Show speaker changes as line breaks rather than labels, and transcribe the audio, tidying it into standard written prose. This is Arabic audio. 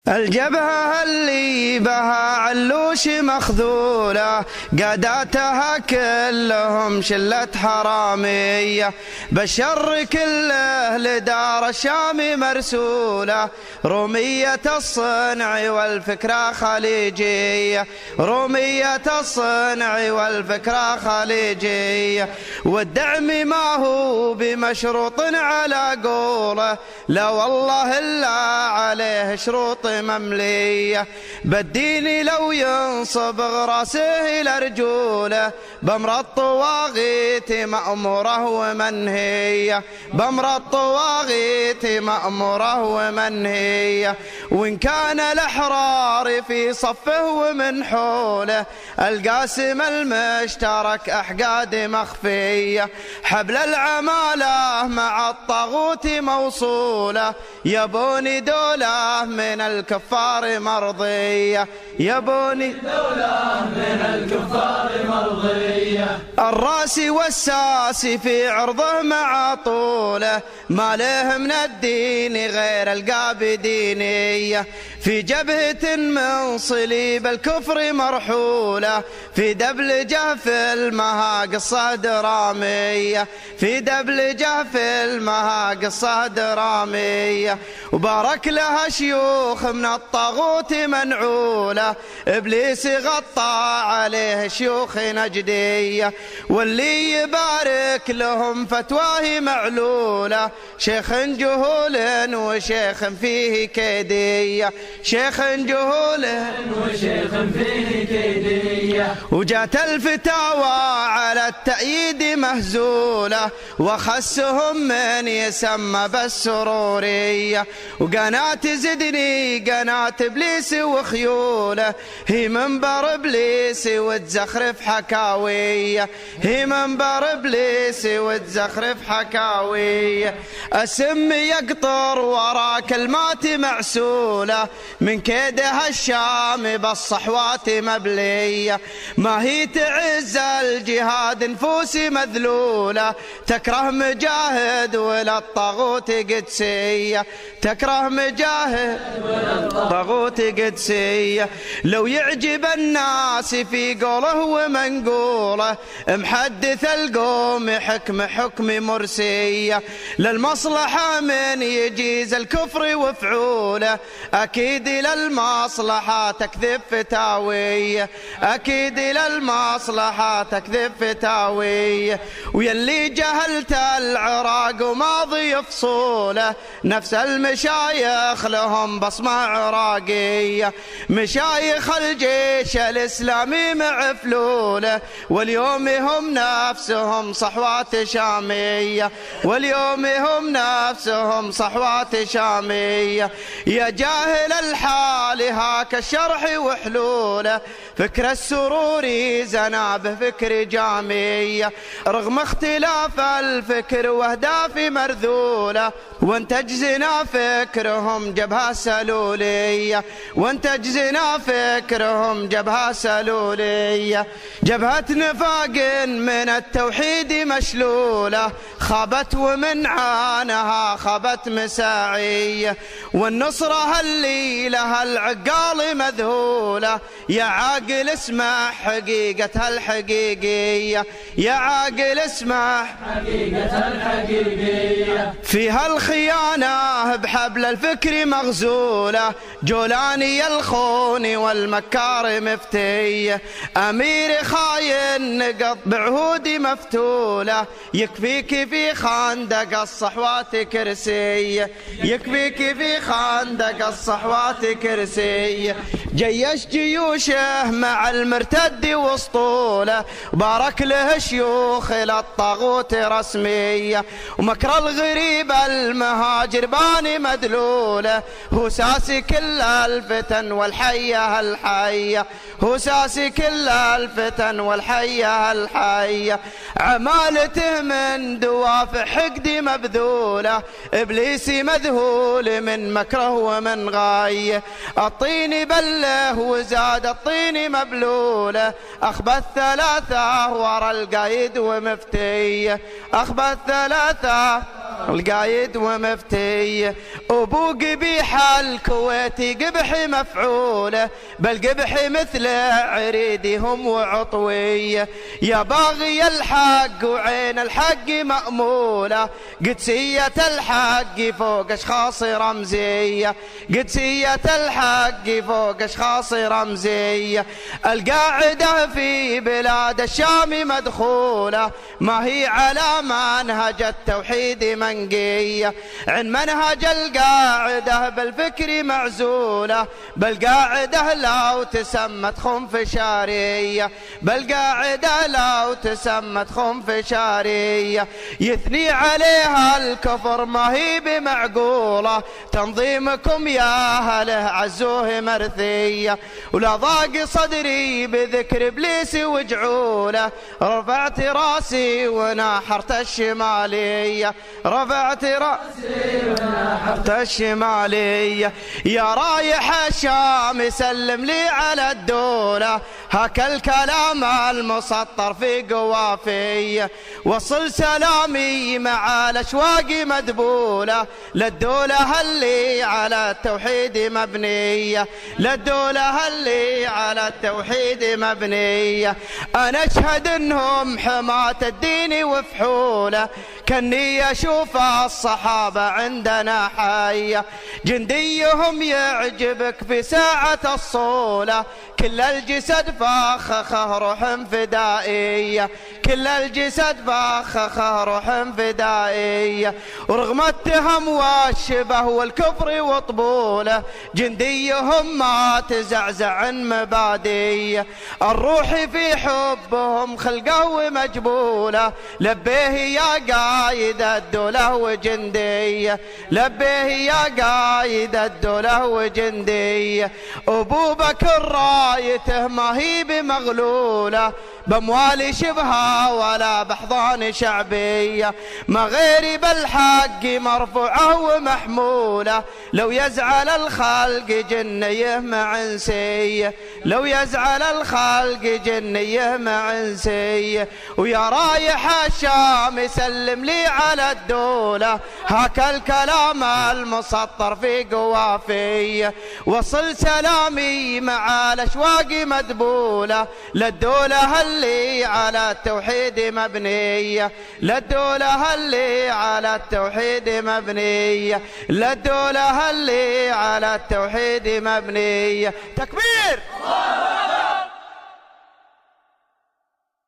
الجبهة اللي بها علوش مخذولة، قاداتها كلهم شلة حرامية، بالشر كله لدار الشام مرسولة، رومية الصنع والفكرة خليجية، رومية الصنع والفكرة خليجية، والدعم ما هو بمشروط على قوله، لا والله إلا عليه شروط مملية، بالدين لو ينصب راسه لرجوله، بأمر الطواغيت مأموره ومنهية، بأمر الطواغيت مأموره ومنهية، وإن كان الأحرار في صفه ومن حوله، القاسم المشترك أحقاد مخفية، حبل العمالة مع الطاغوت موصولة، يبوني دولة من الكفار مرضية، يبوني
دولة من الكفار مرضية،
الراس والساس في عرضه مع طوله، ما له من الدين غير القاب دينية، في جبهة من صليب الكفر مرحولة، في دبلجه في المهاقصة درامية، في دبلجه في المهاقصة درامية، وبارك لها شيوخ من الطاغوت منعولة، إبليس غطى عليه شيوخ نجدية، واللي يبارك لهم فتواه معلولة، شيخ جهول وشيخ فيه كيدية، شيخ جهول
وشيخ فيه كيدية،
وجات الفتاوى على التأييد مهزولة، وخسهم من يسمى بالسرورية، وقناة زدني قناة إبليس وخيوله، هي منبر إبليس وتزخرف حكاوية، هي منبر إبليس وتزخرف حكاوية، السم يقطر ورا كلمات معسولة، من كيدها الشام بالصحوات مبلية، ما هي تعز الجهاد نفوس مذلولة، تكره مجاهد ولا الطاغوت قدسية، تكره مجاهد ولا الطاغوت قدسية، لو يعجب الناس في قوله ومنقوله، محدث القوم حكم مرسية، للمصلحة من يجيز الكفر وفعوله، أكيد للمصلحة تكذب فتاوية، أكيد للمصلحة تكذب فتاوية، ويلي جهلت العراق وماضي فصوله، نفس المشايخ لهم بصمة عراقية، مشايخ الجيش الإسلامي معفلوله، واليوم هم نفسهم صحوات شامية، واليوم هم نفسهم صحوات شامية، يا جاهل الحال هاك الشرح وحلوله، فكر السروري زنا بفكر جامية، رغم اختلاف الفكر واهداف مرذولة، وانتج زنا فكرهم جبهة سلولية، وانتج زنا فكرهم جبهة سلولية، جبهة نفاق من التوحيد مشلولة، خابت ومن عانها خابت مساعية، والنصرة اللي لها العقال مذهولة، يا عاقل اسمع حقيقتها الحقيقية، يا عاقل اسمع
حقيقتها الحقيقية،
فيها الخيانة بحبل الفكر مغزولة، جولاني الخون والمكار مفتية، أمير خاين نقض بعهود مفتولة، يكفيك في خندق الصحوات كرسية، يكفيك في خندق الصحوات كرسية، جيش جيوشه مع المرتد وسطوله، بارك له شيوخ للطاغوت رسمية، ومكر الغريب المهاجر باني مدلوله، هو ساسي كل الفتن والحية الحية، هو ساسي كل الفتن والحية الحية، عمالته من دوافع حقد مبذولة، إبليس مذهول من مكره ومن غاية، الطين بله وزاد الطين مبلولة، أخبى الثلاثة ورا القايد ومفتية، أخبى الثلاثة القايد ومفتي. أبو قبيح الكويتي قبح مفعوله، بل قبح مثل عريدهم وعطوية. يا باغي الحق وعين الحق مأمولة، قدسية الحق فوق أشخاص رمزية، قدسية الحق فوق أشخاص رمزية. القاعدة في بلاد الشام مدخولة، ما هي على منهج التوحيد منقية. عن منهج القاعدة بالفكر معزولة، بل قاعدة لو تسمت خنفشارية، بل قاعدة لو تسمت خنفشارية. يثني عليها الكفر ما هي بمعقولة، تنظيمكم يا أهله عزوه مرثية. ولا ضاق صدري بذكر إبليس وجعوله، رفعت راسي وناحرت الشمالية، رفعت راسي وناحرت الشمالية. يا رايح الشام سلم لي على الدولة، هاك الكلام المسطر في قوافية. وصل سلامي مع الأشواق مدبولة، للدولة اللي على التوحيد مبنية، للدولة اللي على التوحيد مبنية. أنا أشهد إنهم حماة الدين وفحولة، كني أشوف الصحابة عندنا حية. جنديهم يعجبك في ساعة الصولة، كل الجسد فخخه روح فدائية، كل الجسد فخخه روح فدائية. ورغم التهم والشبه والكفر وطبوله، جنديهم ما تزعزع عن مبادئه. الروح في حبهم خلقه ومجبوله، لبيه يا قايد الدولة وجندية، لبيه يا قايد الدولة وجندية. أبو بكر رايته ما هي بمغلولة، بأموال شبهة ولا بأحضان شعبية. مغيرب الحق مرفوعة ومحمولة، لو يزعل الخلق جنيه معنسية، لو يزعل الخلق جنيه معنسية. ويا رايح الشام سلم لي على الدولة، هاك الكلام المسطر في قوافية. وصل سلامي مع الأشواق مدبولة، للدولة اللي على التوحيد مبنية، للدولة اللي على التوحيد مبنية، للدولة اللي على التوحيد مبنية. تكبير!